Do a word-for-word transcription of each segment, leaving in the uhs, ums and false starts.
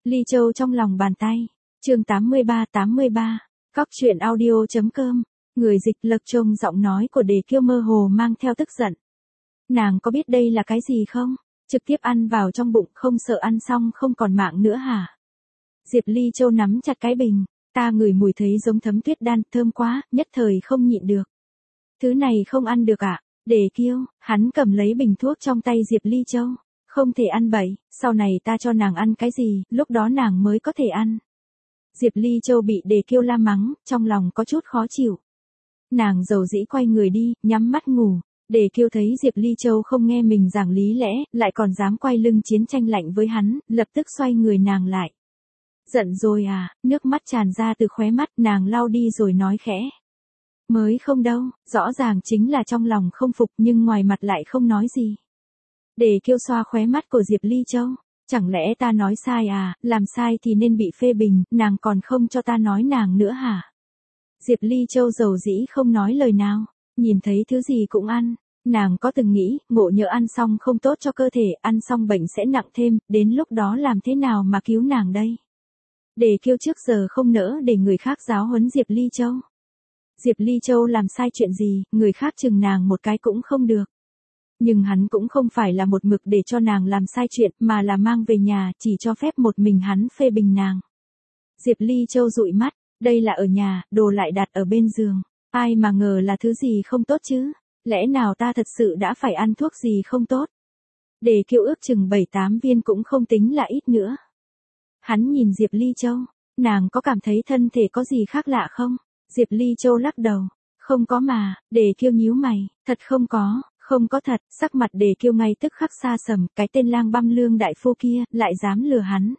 Ly Châu trong lòng bàn tay. Chương tám mươi ba tám mươi ba. Cóc truyện audio.com. Người dịch lật trông giọng nói của Đề Kiêu mơ hồ mang theo tức giận. Nàng có biết đây là cái gì không? Trực tiếp ăn vào trong bụng, không sợ ăn xong không còn mạng nữa hả? Diệp Ly Châu nắm chặt cái bình, ta ngửi mùi thấy giống thấm tuyết đan, thơm quá, nhất thời không nhịn được. Thứ này không ăn được ạ. À? Đề Kiêu, hắn cầm lấy bình thuốc trong tay Diệp Ly Châu. Không thể ăn bậy, sau này ta cho nàng ăn cái gì, lúc đó nàng mới có thể ăn. Diệp Ly Châu bị Đề Kiêu la mắng, trong lòng có chút khó chịu. Nàng dầu dĩ quay người đi, nhắm mắt ngủ. Đề Kiêu thấy Diệp Ly Châu không nghe mình giảng lý lẽ, lại còn dám quay lưng chiến tranh lạnh với hắn, lập tức xoay người nàng lại. Giận rồi à, nước mắt tràn ra từ khóe mắt, nàng lau đi rồi nói khẽ. Mới không đâu, rõ ràng chính là trong lòng không phục nhưng ngoài mặt lại không nói gì. Đề Kiêu xoa khóe mắt của Diệp Ly Châu. Chẳng lẽ ta nói sai à, làm sai thì nên bị phê bình, nàng còn không cho ta nói nàng nữa hả? Diệp Ly Châu dầu dĩ không nói lời nào, nhìn thấy thứ gì cũng ăn. Nàng có từng nghĩ, ngộ nhỡ ăn xong không tốt cho cơ thể, ăn xong bệnh sẽ nặng thêm, đến lúc đó làm thế nào mà cứu nàng đây? Đề Kiêu trước giờ không nỡ để người khác giáo huấn Diệp Ly Châu. Diệp Ly Châu làm sai chuyện gì, người khác chừng nàng một cái cũng không được. Nhưng hắn cũng không phải là một mực để cho nàng làm sai chuyện, mà là mang về nhà, chỉ cho phép một mình hắn phê bình nàng. Diệp Ly Châu dụi mắt, đây là ở nhà, đồ lại đặt ở bên giường. Ai mà ngờ là thứ gì không tốt chứ, lẽ nào ta thật sự đã phải ăn thuốc gì không tốt? Đề Kiêu ước chừng bảy tám viên cũng không tính là ít nữa. Hắn nhìn Diệp Ly Châu, nàng có cảm thấy thân thể có gì khác lạ không? Diệp Ly Châu lắc đầu, không có mà. Đề Kiêu nhíu mày, thật không có. Không có thật, sắc mặt Đề Kiêu ngay tức khắc xa sầm, cái tên lang băm lương đại phu kia, lại dám lừa hắn.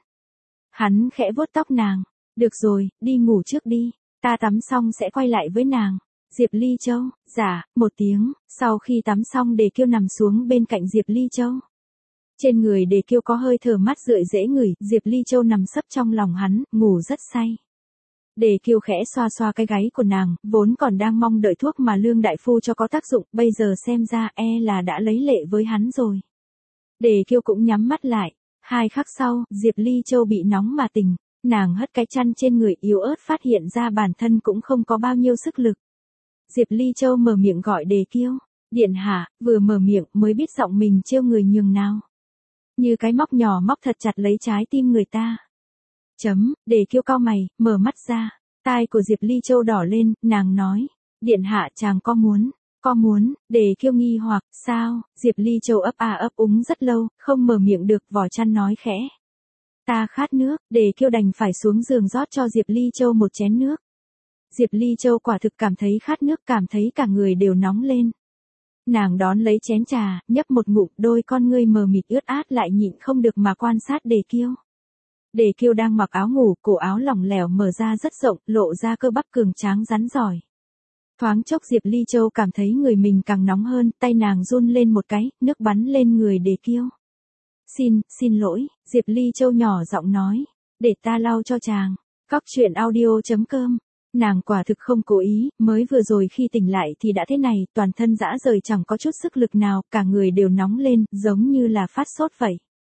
Hắn khẽ vuốt tóc nàng, được rồi, đi ngủ trước đi, ta tắm xong sẽ quay lại với nàng. Diệp Ly Châu, dạ, một tiếng, sau khi tắm xong Đề Kiêu nằm xuống bên cạnh Diệp Ly Châu. Trên người Đề Kiêu có hơi thở mát rượi dễ ngửi, Diệp Ly Châu nằm sấp trong lòng hắn, ngủ rất say. Đề Kiêu khẽ xoa xoa cái gáy của nàng, vốn còn đang mong đợi thuốc mà lương đại phu cho có tác dụng, bây giờ xem ra e là đã lấy lệ với hắn rồi. Đề Kiêu cũng nhắm mắt lại, hai khắc sau, Diệp Ly Châu bị nóng mà tỉnh, nàng hất cái chăn trên người yếu ớt phát hiện ra bản thân cũng không có bao nhiêu sức lực. Diệp Ly Châu mở miệng gọi Đề Kiêu, điện hạ, vừa mở miệng mới biết giọng mình trêu người nhường nào. Như cái móc nhỏ móc thật chặt lấy trái tim người ta. Chấm, Đề Kiêu cau mày, mở mắt ra, tai của Diệp Ly Châu đỏ lên, nàng nói, điện hạ chàng có muốn, có muốn, Đề Kiêu nghi hoặc, sao, Diệp Ly Châu ấp à ấp úng rất lâu, không mở miệng được, vỏ chăn nói khẽ. Ta khát nước, Đề Kiêu đành phải xuống giường rót cho Diệp Ly Châu một chén nước. Diệp Ly Châu quả thực cảm thấy khát nước, cảm thấy cả người đều nóng lên. Nàng đón lấy chén trà, nhấp một ngụm, đôi con ngươi mờ mịt ướt át lại nhịn không được mà quan sát Đề Kiêu. Đề Kiêu đang mặc áo ngủ, cổ áo lỏng lẻo mở ra rất rộng, lộ ra cơ bắp cường tráng rắn giỏi. Thoáng chốc Diệp Ly Châu cảm thấy người mình càng nóng hơn, tay nàng run lên một cái, nước bắn lên người Đề Kiêu. Xin, xin lỗi, Diệp Ly Châu nhỏ giọng nói, để ta lau cho chàng. Cóc truyện audio.com. Nàng quả thực không cố ý, mới vừa rồi khi tỉnh lại thì đã thế này, toàn thân rã rời chẳng có chút sức lực nào, cả người đều nóng lên, giống như là phát sốt vậy.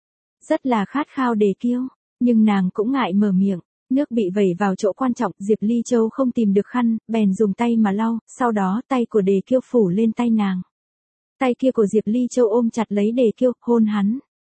Rất là khát khao Đề Kiêu. Nhưng nàng cũng ngại mở miệng, nước bị vẩy vào chỗ quan trọng, Diệp Ly Châu không tìm được khăn, bèn dùng tay mà lau, sau đó tay của Đề Kiêu phủ lên tay nàng. Tay kia của Diệp Ly Châu ôm chặt lấy Đề Kiêu, hôn hắn.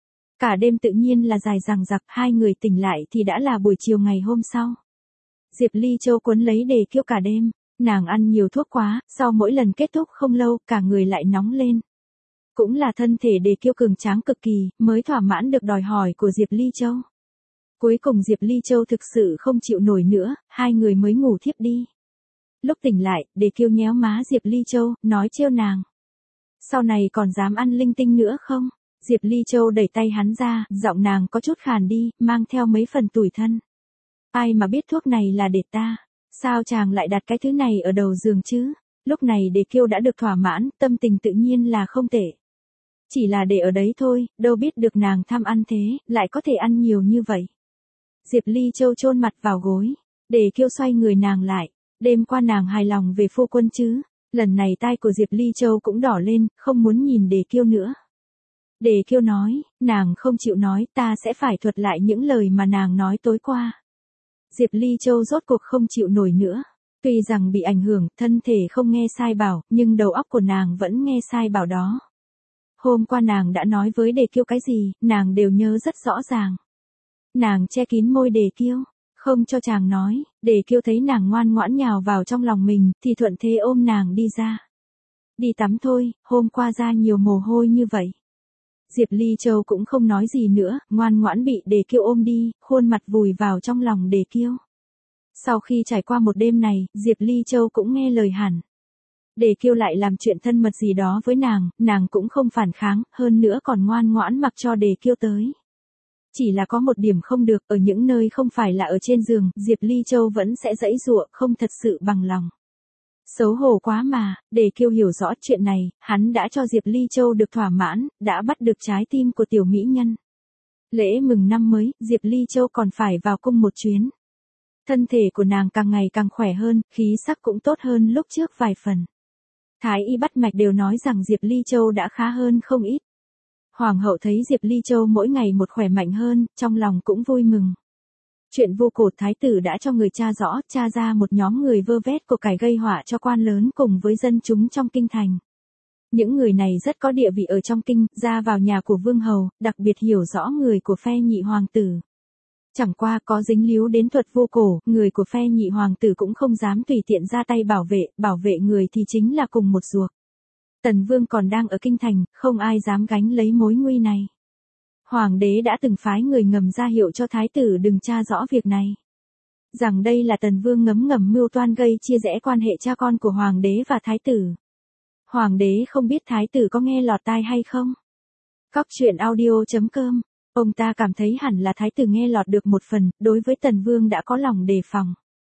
Cả đêm tự nhiên là dài dằng dặc, hai người tỉnh lại thì đã là buổi chiều ngày hôm sau. Diệp Ly Châu quấn lấy Đề Kiêu cả đêm, nàng ăn nhiều thuốc quá, sau mỗi lần kết thúc không lâu, cả người lại nóng lên. Cũng là thân thể Đề Kiêu cường tráng cực kỳ, mới thỏa mãn được đòi hỏi của Diệp Ly Châu. Cuối cùng Diệp Ly Châu thực sự không chịu nổi nữa, hai người mới ngủ thiếp đi. Lúc tỉnh lại, Đề Kiêu nhéo má Diệp Ly Châu, nói trêu nàng. Sau này còn dám ăn linh tinh nữa không? Diệp Ly Châu đẩy tay hắn ra, giọng nàng có chút khàn đi, mang theo mấy phần tủi thân. Ai mà biết thuốc này là để ta, sao chàng lại đặt cái thứ này ở đầu giường chứ? Lúc này Đề Kiêu đã được thỏa mãn, tâm tình tự nhiên là không tệ. Chỉ là để ở đấy thôi, đâu biết được nàng tham ăn thế, lại có thể ăn nhiều như vậy. Diệp Ly Châu chôn mặt vào gối, Đề Kiêu xoay người nàng lại, đêm qua nàng hài lòng về phu quân chứ, lần này tai của Diệp Ly Châu cũng đỏ lên, không muốn nhìn Đề Kiêu nữa. Đề Kiêu nói, nàng không chịu nói, ta sẽ phải thuật lại những lời mà nàng nói tối qua. Diệp Ly Châu rốt cuộc không chịu nổi nữa. Tuy rằng bị ảnh hưởng, thân thể không nghe sai bảo, nhưng đầu óc của nàng vẫn nghe sai bảo đó. Hôm qua nàng đã nói với Đề Kiêu cái gì, nàng đều nhớ rất rõ ràng. Nàng che kín môi Đề Kiêu, không cho chàng nói. Đề Kiêu thấy nàng ngoan ngoãn nhào vào trong lòng mình, thì thuận thế ôm nàng đi ra. Đi tắm thôi, hôm qua ra nhiều mồ hôi như vậy. Diệp Ly Châu cũng không nói gì nữa, ngoan ngoãn bị Đề Kiêu ôm đi, khuôn mặt vùi vào trong lòng Đề Kiêu. Sau khi trải qua một đêm này, Diệp Ly Châu cũng nghe lời hẳn. Đề Kiêu lại làm chuyện thân mật gì đó với nàng, nàng cũng không phản kháng, hơn nữa còn ngoan ngoãn mặc cho Đề Kiêu tới. Chỉ là có một điểm không được, ở những nơi không phải là ở trên giường, Diệp Ly Châu vẫn sẽ giãy giụa, không thật sự bằng lòng. Xấu hổ quá mà, Đề Kiêu hiểu rõ chuyện này, hắn đã cho Diệp Ly Châu được thỏa mãn, đã bắt được trái tim của tiểu mỹ nhân. Lễ mừng năm mới, Diệp Ly Châu còn phải vào cung một chuyến. Thân thể của nàng càng ngày càng khỏe hơn, khí sắc cũng tốt hơn lúc trước vài phần. Thái y bắt mạch đều nói rằng Diệp Ly Châu đã khá hơn không ít. Hoàng hậu thấy Diệp Ly Châu mỗi ngày một khỏe mạnh hơn, trong lòng cũng vui mừng. Chuyện Vu Cổ thái tử đã cho người tra rõ, tra ra một nhóm người vơ vét của cải gây họa cho quan lớn cùng với dân chúng trong kinh thành. Những người này rất có địa vị ở trong kinh, ra vào nhà của vương hầu, đặc biệt hiểu rõ người của phe nhị hoàng tử. Chẳng qua có dính líu đến thuật Vu Cổ, người của phe nhị hoàng tử cũng không dám tùy tiện ra tay bảo vệ, bảo vệ người thì chính là cùng một ruột. Tần Vương còn đang ở kinh thành, không ai dám gánh lấy mối nguy này. Hoàng đế đã từng phái người ngầm ra hiệu cho thái tử đừng tra rõ việc này. Rằng đây là Tần Vương ngấm ngầm mưu toan gây chia rẽ quan hệ cha con của hoàng đế và thái tử. Hoàng đế không biết thái tử có nghe lọt tai hay không? Cóc truyện audio chấm com. Ông ta cảm thấy hẳn là thái tử nghe lọt được một phần, đối với Tần Vương đã có lòng đề phòng.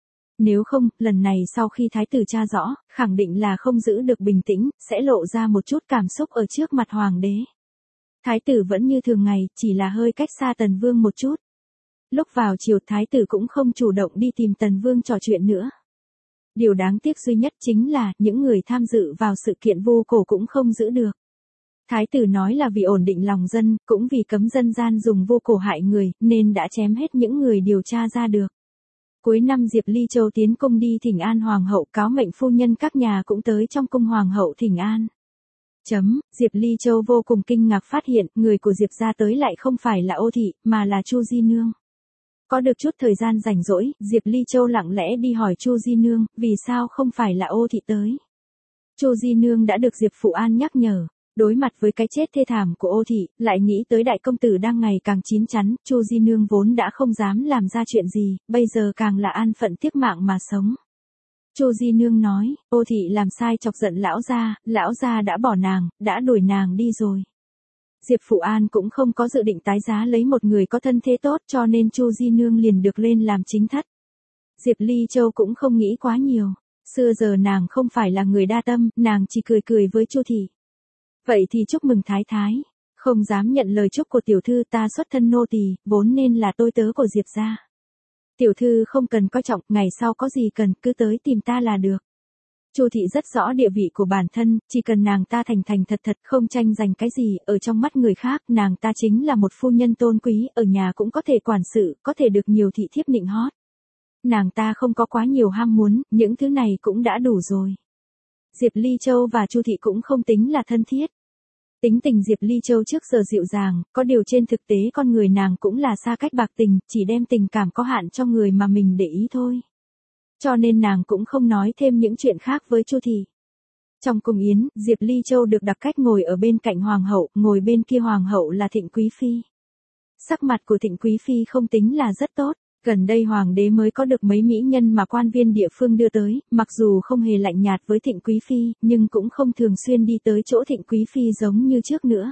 Nếu không, lần này sau khi thái tử tra rõ, khẳng định là không giữ được bình tĩnh, sẽ lộ ra một chút cảm xúc ở trước mặt hoàng đế. Thái tử vẫn như thường ngày, chỉ là hơi cách xa Tần Vương một chút. Lúc vào chiều thái tử cũng không chủ động đi tìm Tần Vương trò chuyện nữa. Điều đáng tiếc duy nhất chính là, những người tham dự vào sự kiện Vu Cổ cũng không giữ được. Thái tử nói là vì ổn định lòng dân, cũng vì cấm dân gian dùng Vu Cổ hại người, nên đã chém hết những người điều tra ra được. Cuối năm Diệp Ly Châu tiến cung đi thỉnh an hoàng hậu, cáo mệnh phu nhân các nhà cũng tới trong cung hoàng hậu thỉnh an. Chấm, Diệp Ly Châu vô cùng kinh ngạc phát hiện, người của Diệp gia tới lại không phải là Ô thị, mà là Chu Di Nương. Có được chút thời gian rảnh rỗi, Diệp Ly Châu lặng lẽ đi hỏi Chu Di Nương, vì sao không phải là Ô thị tới. Chu Di Nương đã được Diệp Phụ An nhắc nhở. Đối mặt với cái chết thê thảm của Ô thị, lại nghĩ tới đại công tử đang ngày càng chín chắn, Chu Di Nương vốn đã không dám làm ra chuyện gì, bây giờ càng là an phận tiếc mạng mà sống. Chu Di Nương nói, Ô thị làm sai chọc giận lão gia, lão gia đã bỏ nàng, đã đuổi nàng đi rồi. Diệp Phụ An cũng không có dự định tái giá lấy một người có thân thế tốt, cho nên Chu Di Nương liền được lên làm chính thất. Diệp Ly Châu cũng không nghĩ quá nhiều, xưa giờ nàng không phải là người đa tâm, nàng chỉ cười cười với Chu thị. Vậy thì chúc mừng thái thái, không dám nhận lời chúc của tiểu thư, ta xuất thân nô tỳ, vốn nên là tôi tớ của Diệp gia. Tiểu thư không cần coi trọng, ngày sau có gì cần cứ tới tìm ta là được. Chu thị rất rõ địa vị của bản thân, chỉ cần nàng ta thành thành thật thật, không tranh giành cái gì, ở trong mắt người khác, nàng ta chính là một phu nhân tôn quý, ở nhà cũng có thể quản sự, có thể được nhiều thị thiếp nịnh hót. Nàng ta không có quá nhiều ham muốn, những thứ này cũng đã đủ rồi. Diệp Ly Châu và Chu thị cũng không tính là thân thiết. Tính tình Diệp Ly Châu trước giờ dịu dàng, có điều trên thực tế con người nàng cũng là xa cách bạc tình, chỉ đem tình cảm có hạn cho người mà mình để ý thôi. Cho nên nàng cũng không nói thêm những chuyện khác với Chu thị. Trong cung yến, Diệp Ly Châu được đặc cách ngồi ở bên cạnh hoàng hậu, ngồi bên kia hoàng hậu là Thịnh Quý Phi. Sắc mặt của Thịnh Quý Phi không tính là rất tốt. Gần đây hoàng đế mới có được mấy mỹ nhân mà quan viên địa phương đưa tới, mặc dù không hề lạnh nhạt với Thịnh Quý Phi, nhưng cũng không thường xuyên đi tới chỗ Thịnh Quý Phi giống như trước nữa.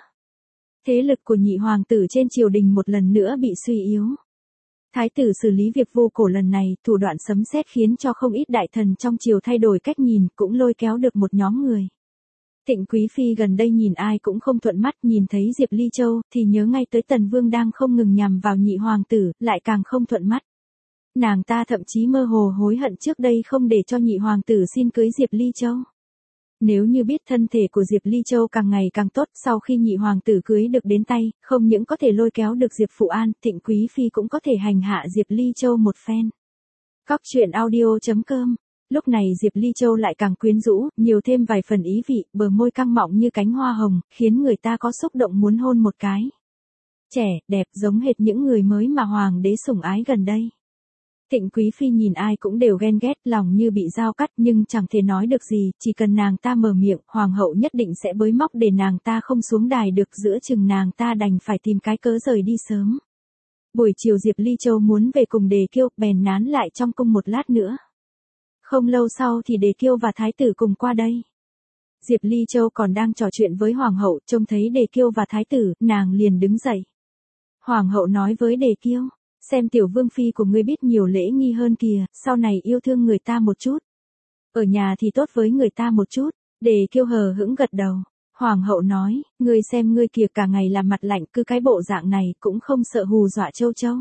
Thế lực của nhị hoàng tử trên triều đình một lần nữa bị suy yếu. Thái tử xử lý việc Vu Cổ lần này, thủ đoạn sấm sét khiến cho không ít đại thần trong triều thay đổi cách nhìn, cũng lôi kéo được một nhóm người. Thịnh Quý Phi gần đây nhìn ai cũng không thuận mắt, nhìn thấy Diệp Ly Châu, thì nhớ ngay tới Tần Vương đang không ngừng nhằm vào nhị hoàng tử, lại càng không thuận mắt. Nàng ta thậm chí mơ hồ hối hận trước đây không để cho nhị hoàng tử xin cưới Diệp Ly Châu. Nếu như biết thân thể của Diệp Ly Châu càng ngày càng tốt, sau khi nhị hoàng tử cưới được đến tay, không những có thể lôi kéo được Diệp Phụ An, Thịnh Quý Phi cũng có thể hành hạ Diệp Ly Châu một phen. Cóc truyện audio chấm com. Lúc này Diệp Ly Châu lại càng quyến rũ, nhiều thêm vài phần ý vị, bờ môi căng mọng như cánh hoa hồng, khiến người ta có xúc động muốn hôn một cái. Trẻ, đẹp giống hệt những người mới mà hoàng đế sủng ái gần đây. Thịnh Quý Phi nhìn ai cũng đều ghen ghét, lòng như bị dao cắt nhưng chẳng thể nói được gì, chỉ cần nàng ta mở miệng, hoàng hậu nhất định sẽ bới móc để nàng ta không xuống đài được, giữa chừng nàng ta đành phải tìm cái cớ rời đi sớm. Buổi chiều Diệp Ly Châu muốn về cùng Đề Kiêu, bèn nán lại trong cung một lát nữa. Không lâu sau thì Đề Kiêu và Thái tử cùng qua đây. Diệp Ly Châu còn đang trò chuyện với hoàng hậu, trông thấy Đề Kiêu và Thái tử, nàng liền đứng dậy. Hoàng hậu nói với Đề Kiêu, xem tiểu vương phi của ngươi biết nhiều lễ nghi hơn kìa, sau này yêu thương người ta một chút. Ở nhà thì tốt với người ta một chút. Đề Kiêu hờ hững gật đầu. Hoàng hậu nói, ngươi xem ngươi kìa cả ngày làm mặt lạnh, cứ cái bộ dạng này cũng không sợ hù dọa Châu Châu.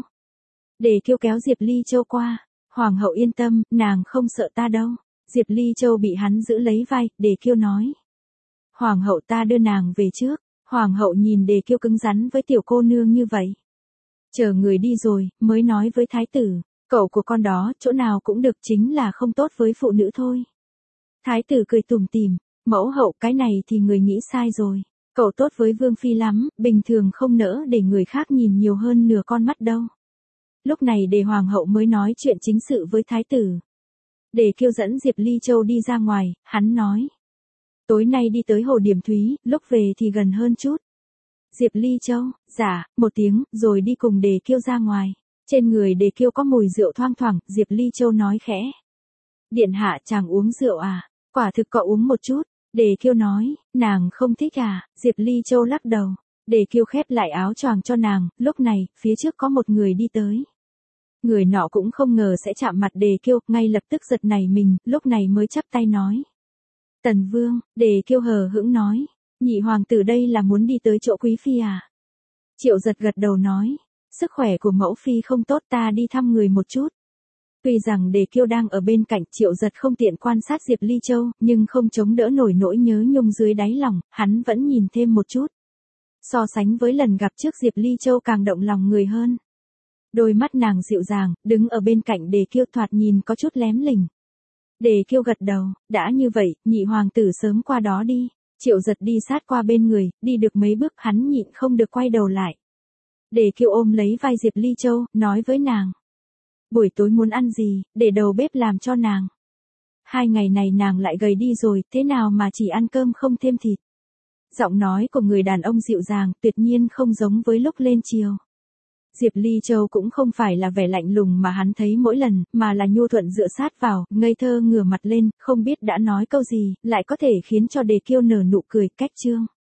Đề Kiêu kéo Diệp Ly Châu qua. Hoàng hậu yên tâm, nàng không sợ ta đâu. Diệp Ly Châu bị hắn giữ lấy vai, Đề Kiêu nói. Hoàng hậu ta đưa nàng về trước. Hoàng hậu nhìn Đề Kiêu cứng rắn với tiểu cô nương như vậy. Chờ người đi rồi, mới nói với thái tử, cậu của con đó, chỗ nào cũng được, chính là không tốt với phụ nữ thôi. Thái tử cười tủm tỉm, mẫu hậu cái này thì người nghĩ sai rồi. Cậu tốt với vương phi lắm, bình thường không nỡ để người khác nhìn nhiều hơn nửa con mắt đâu. Lúc này Đề hoàng hậu mới nói chuyện chính sự với thái tử. Đề Kiêu dẫn Diệp Ly Châu đi ra ngoài, hắn nói. Tối nay đi tới hồ Điểm Thúy, lúc về thì gần hơn chút. Diệp Ly Châu, dạ, một tiếng, rồi đi cùng Đề Kiêu ra ngoài. Trên người Đề Kiêu có mùi rượu thoang thoảng, Diệp Ly Châu nói khẽ. Điện hạ chàng uống rượu à? Quả thực cậu uống một chút. Đề Kiêu nói, nàng không thích à? Diệp Ly Châu lắc đầu. Đề Kiêu khép lại áo choàng cho nàng, lúc này, phía trước có một người đi tới. Người nọ cũng không ngờ sẽ chạm mặt Đề Kiêu, ngay lập tức giật nảy mình, lúc này mới chắp tay nói. Tần Vương, Đề Kiêu hờ hững nói. Nhị hoàng tử đây là muốn đi tới chỗ quý phi à? Triệu Giật gật đầu nói, sức khỏe của mẫu phi không tốt, ta đi thăm người một chút. Tuy rằng Đề Kiêu đang ở bên cạnh, Triệu Giật không tiện quan sát Diệp Ly Châu, nhưng không chống đỡ nổi nỗi nhớ nhung dưới đáy lòng, hắn vẫn nhìn thêm một chút. So sánh với lần gặp trước, Diệp Ly Châu càng động lòng người hơn. Đôi mắt nàng dịu dàng, đứng ở bên cạnh Đề Kiêu thoạt nhìn có chút lém lỉnh. Đề Kiêu gật đầu, đã như vậy, nhị hoàng tử sớm qua đó đi. Triệu Giật đi sát qua bên người, đi được mấy bước hắn nhịn không được quay đầu lại. Đề Kiêu ôm lấy vai Diệp Ly Châu, nói với nàng. Buổi tối muốn ăn gì, để đầu bếp làm cho nàng. Hai ngày này nàng lại gầy đi rồi, thế nào mà chỉ ăn cơm không thêm thịt. Giọng nói của người đàn ông dịu dàng, tuyệt nhiên không giống với lúc lên chiều. Diệp Ly Châu cũng không phải là vẻ lạnh lùng mà hắn thấy mỗi lần, mà là nhu thuận dựa sát vào, ngây thơ ngửa mặt lên, không biết đã nói câu gì, lại có thể khiến cho Đề Kiêu nở nụ cười, cách chương.